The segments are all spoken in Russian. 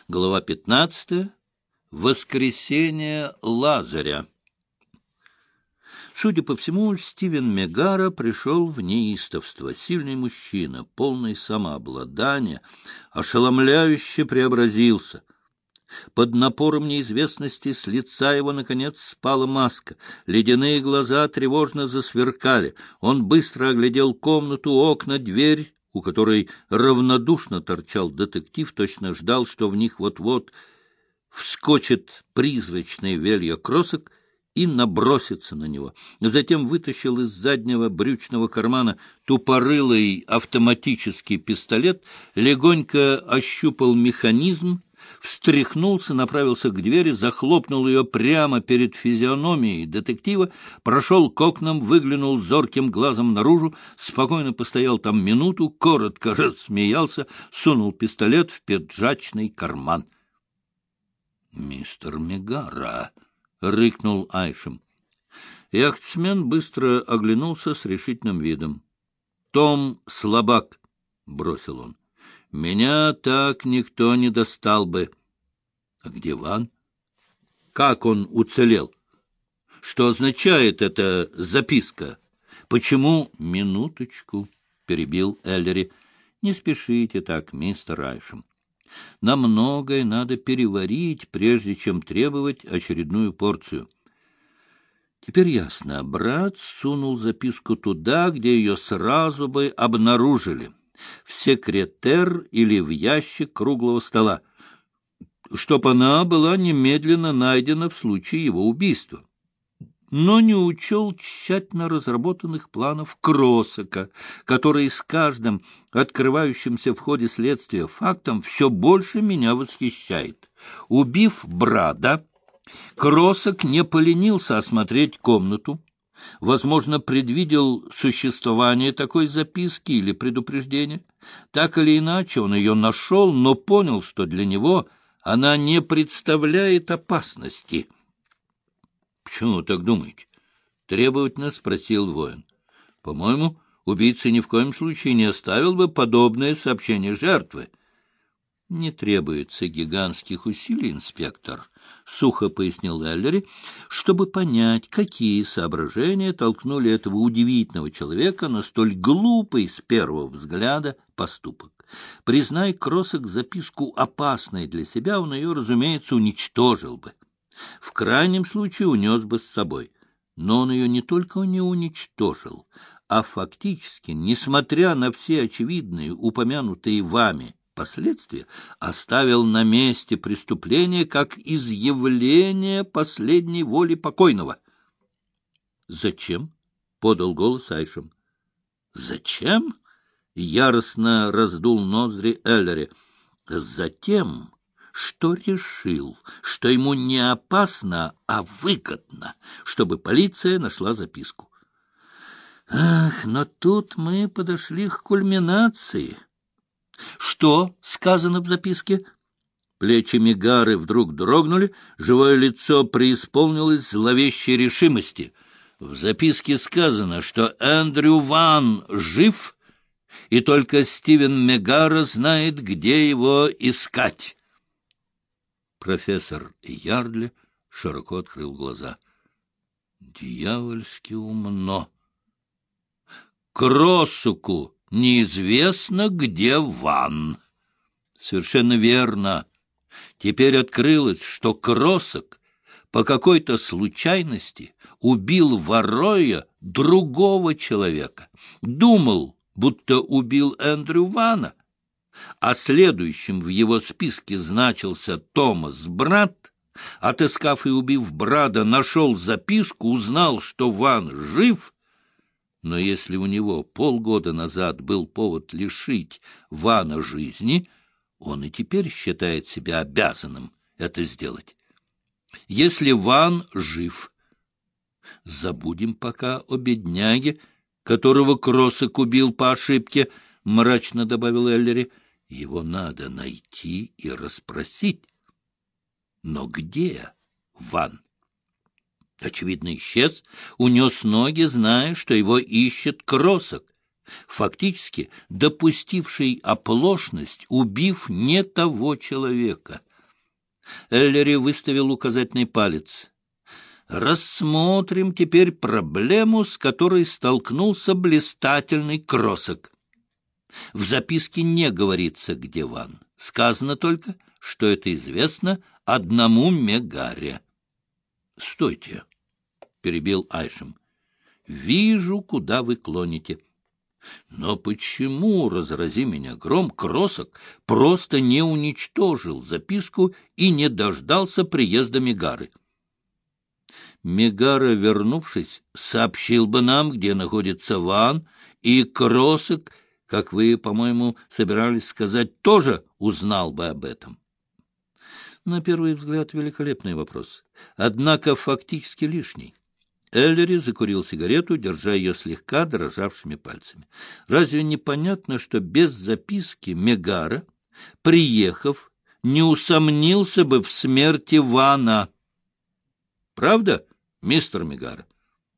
Глава 15. Воскресение Лазаря. Судя по всему, Стивен Мегара пришел в неистовство. Сильный мужчина, полный самообладания, ошеломляюще преобразился. Под напором неизвестности с лица его, наконец, спала маска. Ледяные глаза тревожно засверкали. Он быстро оглядел комнату, окна, дверь, у которой равнодушно торчал детектив, точно ждал, что в них вот-вот вскочит призрачное велье кросок и набросится на него. Затем вытащил из заднего брючного кармана тупорылый автоматический пистолет, легонько ощупал механизм, встряхнулся, направился к двери, захлопнул ее прямо перед физиономией детектива, прошел к окнам, выглянул зорким глазом наружу, спокойно постоял там минуту, коротко рассмеялся, сунул пистолет в пиджачный карман. «Мистер Мегара!» — рыкнул Айшем. Яхтсмен быстро оглянулся с решительным видом. «Том слабак!» — бросил он. «Меня так никто не достал бы». «А где Ван? Как он уцелел? Что означает эта записка? Почему...» «Минуточку», — перебил Эллери. «Не спешите так, мистер Айшем. На многое надо переварить, прежде чем требовать очередную порцию». Теперь ясно. Брат сунул записку туда, где ее сразу бы обнаружили. В секретер или в ящик круглого стола, чтоб она была немедленно найдена в случае его убийства. Но не учел тщательно разработанных планов Кросака, который с каждым открывающимся в ходе следствия фактом все больше меня восхищает. Убив Брада, Кросак не поленился осмотреть комнату, возможно, предвидел существование такой записки или предупреждения. Так или иначе, он ее нашел, но понял, что для него она не представляет опасности. — Почему вы так думаете? — требовательно спросил воин. — По-моему, убийца ни в коем случае не оставил бы подобное сообщение жертвы. — Не требуется гигантских усилий, инспектор, — сухо пояснил Эллери, чтобы понять, какие соображения толкнули этого удивительного человека на столь глупый с первого взгляда поступок. Признай Кросак записку опасной для себя, он ее, разумеется, уничтожил бы. В крайнем случае унес бы с собой. Но он ее не только не уничтожил, а фактически, несмотря на все очевидные, упомянутые вами последствия, оставил на месте преступления как изъявление последней воли покойного. — Зачем? — подал голос Айшем. — Зачем? — яростно раздул ноздри Эллери. — Затем, что решил, что ему не опасно, а выгодно, чтобы полиция нашла записку. Ах, но тут мы подошли к кульминации. Что сказано в записке? Плечи Мегары вдруг дрогнули, живое лицо преисполнилось зловещей решимости. В записке сказано, что Эндрю Ван жив, и только Стивен Мегара знает, где его искать. Профессор Ярдли широко открыл глаза. Дьявольски умно. Кросуку неизвестно, где Ван. Совершенно верно. Теперь открылось, что Кросак по какой-то случайности убил воруя другого человека. Думал, будто убил Эндрю Вана, а следующим в его списке значился Томас Брат. Отыскав и убив Брада, нашел записку, узнал, что Ван жив. Но если у него полгода назад был повод лишить Вана жизни, он и теперь считает себя обязанным это сделать. Если Ван жив, забудем пока о бедняге, которого Кросак убил по ошибке, — мрачно добавил Эллери. Его надо найти и расспросить. Но где Ван? Очевидно, исчез, унес ноги, зная, что его ищет Кросак, фактически допустивший оплошность, убив не того человека. Эллери выставил указательный палец. Рассмотрим теперь проблему, с которой столкнулся блистательный Кросок. В записке не говорится, где Ван. Сказано только, что это известно одному Мегаре. — Стойте, — перебил Айшем. — Вижу, куда вы клоните. Но почему, разрази меня гром, Кросок просто не уничтожил записку и не дождался приезда Мегары? Мегара, вернувшись, сообщил бы нам, где находится Ван, и Кросок, как вы, по-моему, собирались сказать, тоже узнал бы об этом. На первый взгляд, великолепный вопрос, однако фактически лишний. Эллери закурил сигарету, держа ее слегка дрожавшими пальцами. Разве не понятно, что без записки Мегара, приехав, не усомнился бы в смерти Вана? Правда, мистер Мегара?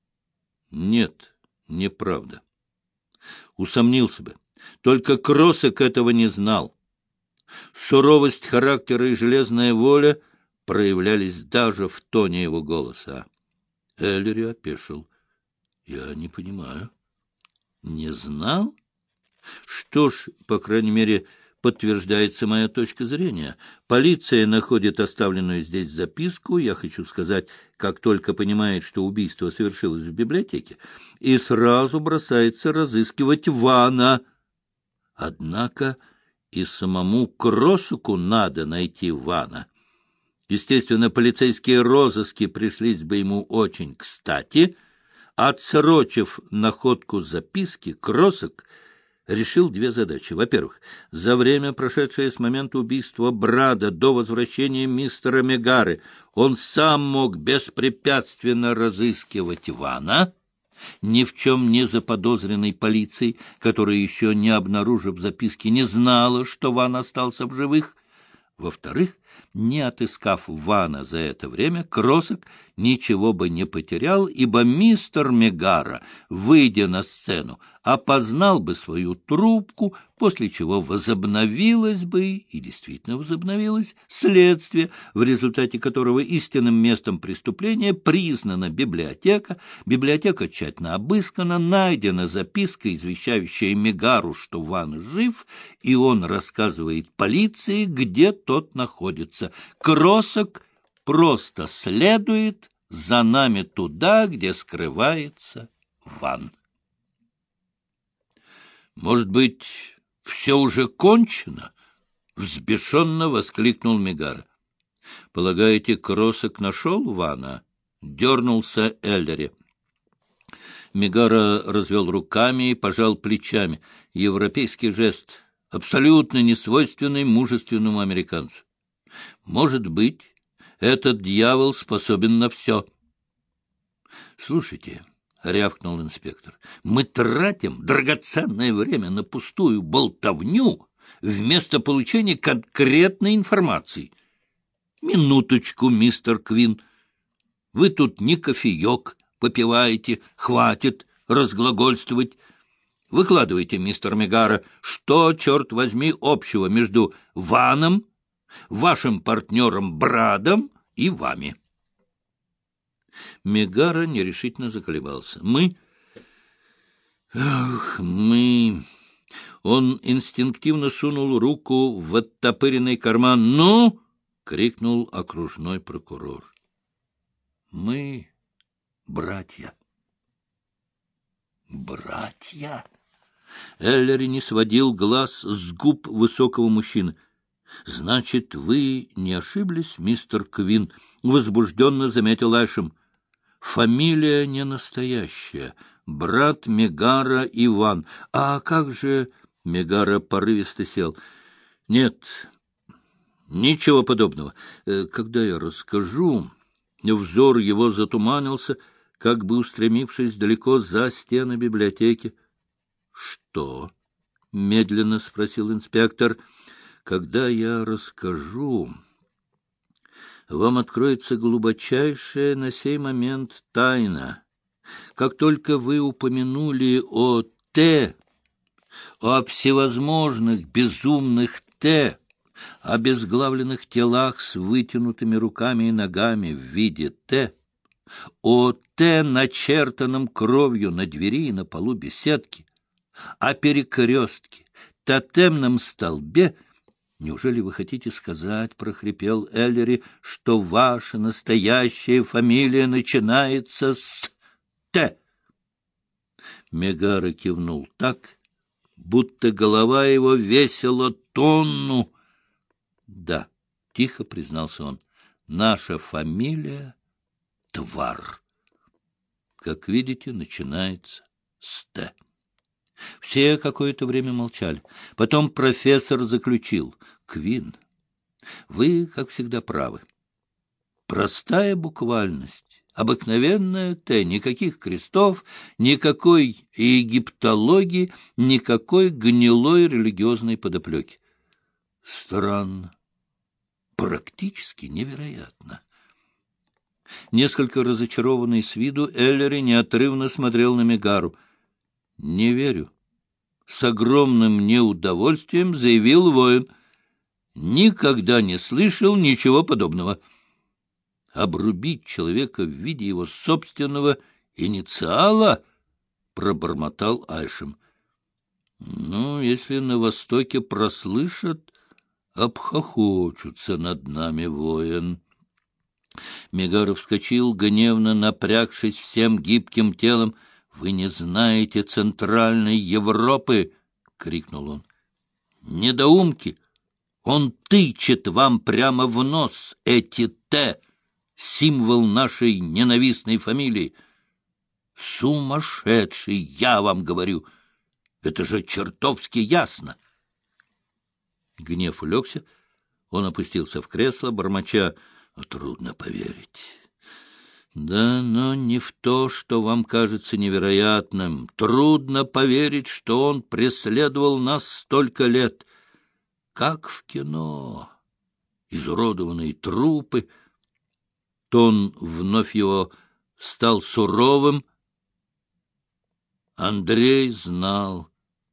Нет, неправда. Усомнился бы. Только Кросок этого не знал. Суровость характера и железная воля проявлялись даже в тоне его голоса. Эллери опешил. — Я не понимаю. — Не знал? Что ж, по крайней мере, подтверждается моя точка зрения. Полиция находит оставленную здесь записку, я хочу сказать, как только понимает, что убийство совершилось в библиотеке, и сразу бросается разыскивать Вана. Однако и самому Кросуку надо найти Вана. Естественно, полицейские розыски пришлись бы ему очень кстати. Отсрочив находку записки, Кросок решил две задачи. Во-первых, за время, прошедшее с момента убийства Брада до возвращения мистера Мегары, он сам мог беспрепятственно разыскивать Вана, ни в чем не заподозренной полицией, которая, еще не обнаружив записки, не знала, что Ван остался в живых. Во-вторых, не отыскав Вана за это время, Кросок ничего бы не потерял, ибо мистер Мегара, выйдя на сцену, опознал бы свою трубку, после чего возобновилось бы, и действительно возобновилось, следствие, в результате которого истинным местом преступления признана библиотека, библиотека тщательно обыскана, найдена записка, извещающая Мегару, что Ван жив, и он рассказывает полиции, где тот находится. Кросок просто следует за нами туда, где скрывается Ван. «Может быть, все уже кончено?» — взбешенно воскликнул Мегара. «Полагаете, Кросок нашел Вана?» — дернулся Эллери. Мегара развел руками и пожал плечами. Европейский жест, абсолютно несвойственный мужественному американцу. «Может быть, этот дьявол способен на все». «Слушайте», — рявкнул инспектор, — «мы тратим драгоценное время на пустую болтовню вместо получения конкретной информации. Минуточку, мистер Квин, вы тут не кофеек попиваете, хватит разглагольствовать. Выкладывайте, мистер Мегара, что, черт возьми, общего между Ваном, вашим партнером Брадом и вами?» Мегара нерешительно заколебался. Мы... Он инстинктивно сунул руку в оттопыренный карман. «Ну!» — крикнул окружной прокурор. «Мы братья». «Братья?» Эллери не сводил глаз с губ высокого мужчины. «Значит, вы не ошиблись, мистер Квин?» — возбужденно заметил Айшем. «Фамилия не настоящая. Брат Мегара Иван. А как же...» — Мегара порывисто сел. «Нет, ничего подобного. Когда я расскажу...» Взор его затуманился, как бы устремившись далеко за стены библиотеки. — Что? — медленно спросил инспектор. — Когда я расскажу, вам откроется глубочайшая на сей момент тайна. Как только вы упомянули о всевозможных безумных обезглавленных телах с вытянутыми руками и ногами в виде «Т», о «Т», начертанном кровью на двери и на полу беседки, о перекрестке, тотемном столбе. Неужели вы хотите сказать, — прохрипел Эллери, — что ваша настоящая фамилия начинается с «Т»? Мегара кивнул так, будто голова его весила тонну. — Да, — тихо признался он, — наша фамилия Твар. Как видите, начинается с «Т». Все какое-то время молчали. Потом профессор заключил: «Квин, вы, как всегда, правы. Простая буквальность, обыкновенная «Т», никаких крестов, никакой египтологии, никакой гнилой религиозной подоплеки. Странно, практически невероятно». Несколько разочарованный с виду, Эллери неотрывно смотрел на Мегару. — Не верю. С огромным неудовольствием заявил воин. Никогда не слышал ничего подобного. Обрубить человека в виде его собственного инициала, пробормотал Айшем. Ну, если на Востоке прослышат, обхохочутся над нами, воин. Мегара вскочил, гневно напрягшись всем гибким телом. — Вы не знаете Центральной Европы! — крикнул он. — Недоумки! Он тычет вам прямо в нос эти «Т», символ нашей ненавистной фамилии. Сумасшедший, я вам говорю! Это же чертовски ясно! Гнев улегся. Он опустился в кресло, бормоча: трудно поверить. Да, но не в то, что вам кажется невероятным. Трудно поверить, что он преследовал нас столько лет. Как в кино. Изуродованные трупы. Тон вновь его стал суровым. Андрей знал.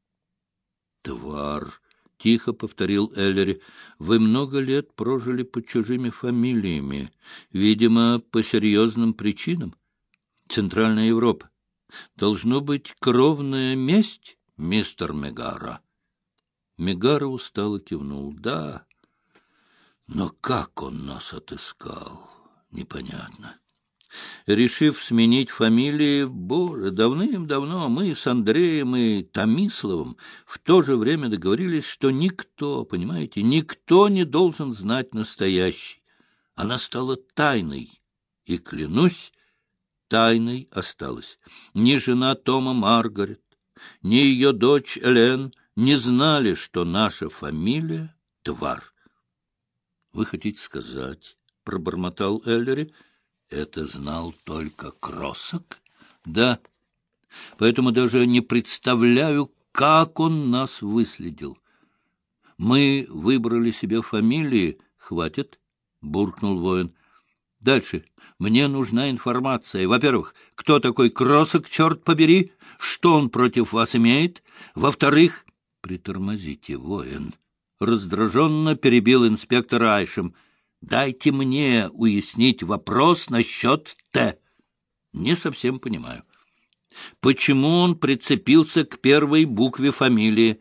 Твар. — тихо повторил Эллери. — Вы много лет прожили под чужими фамилиями, видимо, по серьезным причинам. Центральная Европа. Должно быть кровная месть, мистер Мегара. Мегара устало кивнул. — Да, но как он нас отыскал, непонятно. Решив сменить фамилии, боже, давным-давно мы с Андреем и Томисловым в то же время договорились, что никто, понимаете, никто не должен знать настоящий. Она стала тайной, и, клянусь, тайной осталась. Ни жена Тома Маргарет, ни ее дочь Элен не знали, что наша фамилия — Твар. — Вы хотите сказать, — пробормотал Эллери, — это знал только Кроссак? Да. Поэтому даже не представляю, как он нас выследил. Мы выбрали себе фамилии. Хватит, буркнул воин. Дальше. Мне нужна информация. Во-первых, кто такой Кроссак, черт побери? Что он против вас имеет? Во-вторых, притормозите, воин. Раздраженно перебил инспектор Айшем. Дайте мне уяснить вопрос насчет «Т». Не совсем понимаю. Почему он прицепился к первой букве фамилии?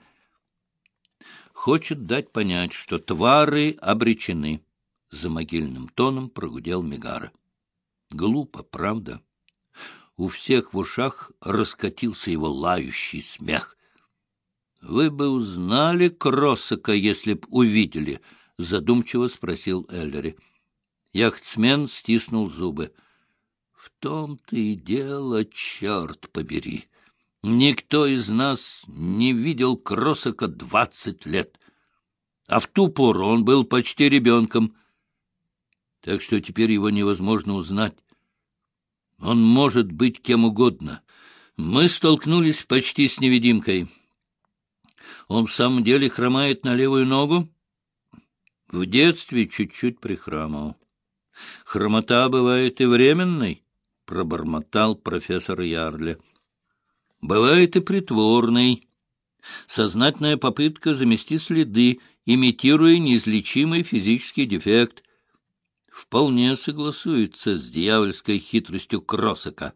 Хочет дать понять, что Твары обречены. За могильным тоном прогудел Мегара. Глупо, правда? У всех в ушах раскатился его лающий смех. Вы бы узнали Кроссака, если б увидели, — задумчиво спросил Эллери. Яхтсмен стиснул зубы. — В том-то и дело, черт побери. Никто из нас не видел Кроссака 20 лет. А в ту пору он был почти ребенком. Так что теперь его невозможно узнать. Он может быть кем угодно. Мы столкнулись почти с невидимкой. Он в самом деле хромает на левую ногу? В детстве чуть-чуть прихрамывал. Хромота бывает и временной, — пробормотал профессор Ярле. Бывает и притворной. Сознательная попытка замести следы, имитируя неизлечимый физический дефект. Вполне согласуется с дьявольской хитростью Кросака.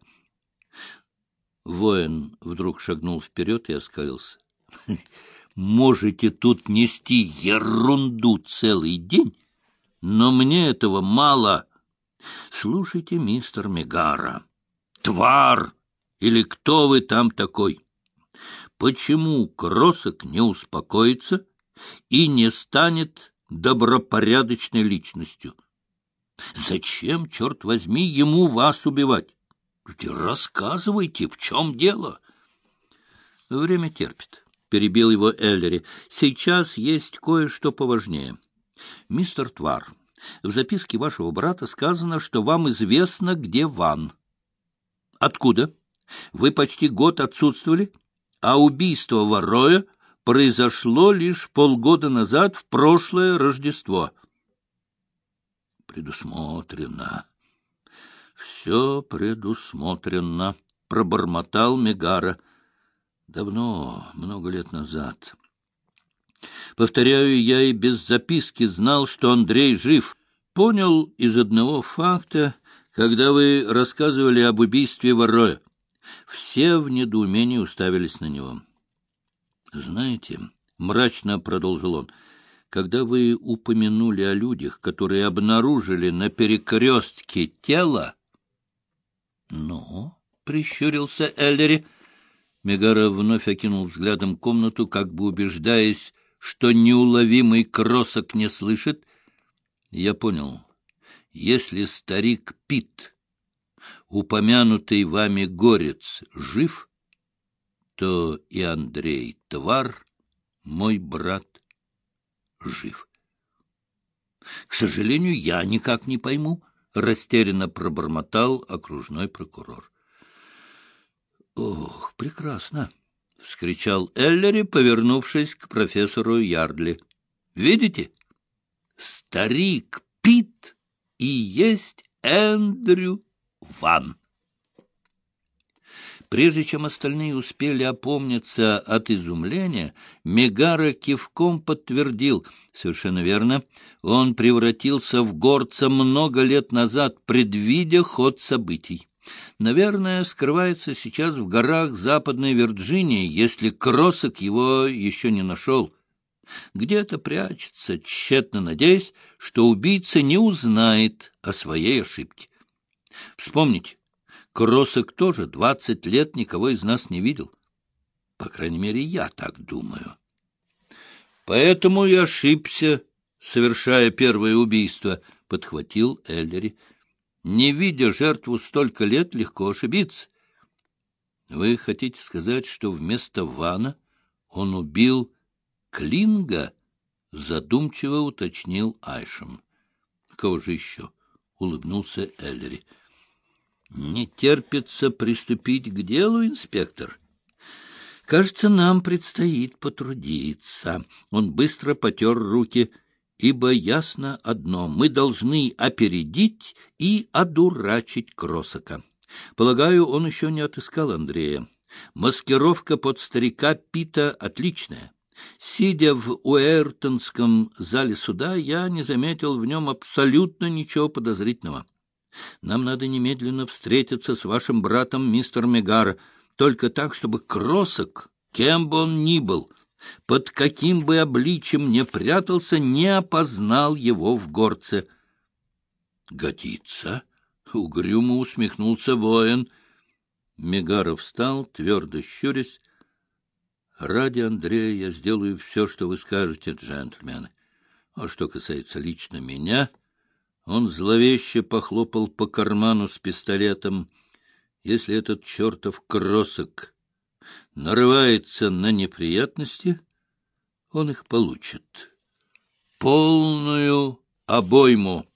Воин вдруг шагнул вперед и оскалился. — Можете тут нести ерунду целый день, но мне этого мало. Слушайте, мистер Мегара, Твар, или кто вы там такой, почему Кросак не успокоится и не станет добропорядочной личностью? Зачем, черт возьми, ему вас убивать? Рассказывайте, в чем дело? Время терпит, — перебил его Эллери. Сейчас есть кое-что поважнее. Мистер Твар, в записке вашего брата сказано, что вам известно, где Ван. Откуда? Вы почти год отсутствовали, а убийство Варроя произошло лишь полгода назад, в прошлое Рождество. Предусмотрено. Все предусмотрено, — пробормотал Мегара. Давно, много лет назад. Повторяю, я и без записки знал, что Андрей жив. Понял из одного факта, когда вы рассказывали об убийстве Варроя. Все в недоумении уставились на него. — Знаете, — мрачно продолжил он, — когда вы упомянули о людях, которые обнаружили на перекрестке тело... — Ну, — прищурился Эллери. Мегара вновь окинул взглядом комнату, как бы убеждаясь, что неуловимый Кросак не слышит. Я понял. Если старик Пит, упомянутый вами горец, жив, то и Андрей Твар, мой брат, жив. — К сожалению, я никак не пойму, — растерянно пробормотал окружной прокурор. — Ох, прекрасно! — вскричал Эллери, повернувшись к профессору Ярдли. — Видите? Старик Пит и есть Эндрю Ван. Прежде чем остальные успели опомниться от изумления, Мегара кивком подтвердил: совершенно верно, он превратился в горца много лет назад, предвидя ход событий. Наверное, скрывается сейчас в горах Западной Вирджинии, если Кросак его еще не нашел. Где-то прячется, тщетно надеясь, что убийца не узнает о своей ошибке. Вспомните, Кросак тоже 20 лет никого из нас не видел. По крайней мере, я так думаю. Поэтому и ошибся, совершая первое убийство, — подхватил Эллери. Не видя жертву столько лет, легко ошибиться. Вы хотите сказать, что вместо Вана он убил Клинга? — задумчиво уточнил Айшем. — Кого же еще? — улыбнулся Эллери. — Не терпится приступить к делу, инспектор? — Кажется, нам предстоит потрудиться. Он быстро потер руки. Ибо ясно одно — мы должны опередить и одурачить Кросака. Полагаю, он еще не отыскал Андрея. Маскировка под старика Пита отличная. Сидя в Уэртонском зале суда, я не заметил в нем абсолютно ничего подозрительного. Нам надо немедленно встретиться с вашим братом, мистер Мегара, только так, чтобы Кросак, кем бы он ни был, под каким бы обличием не прятался, не опознал его в горце. — Годится! — угрюмо усмехнулся воин. Мегаров встал, твердо щурясь. — Ради Андрея я сделаю все, что вы скажете, джентльмены. А что касается лично меня... Он зловеще похлопал по карману с пистолетом. Если этот чертов Кросак нарывается на неприятности, он их получит. Полную обойму.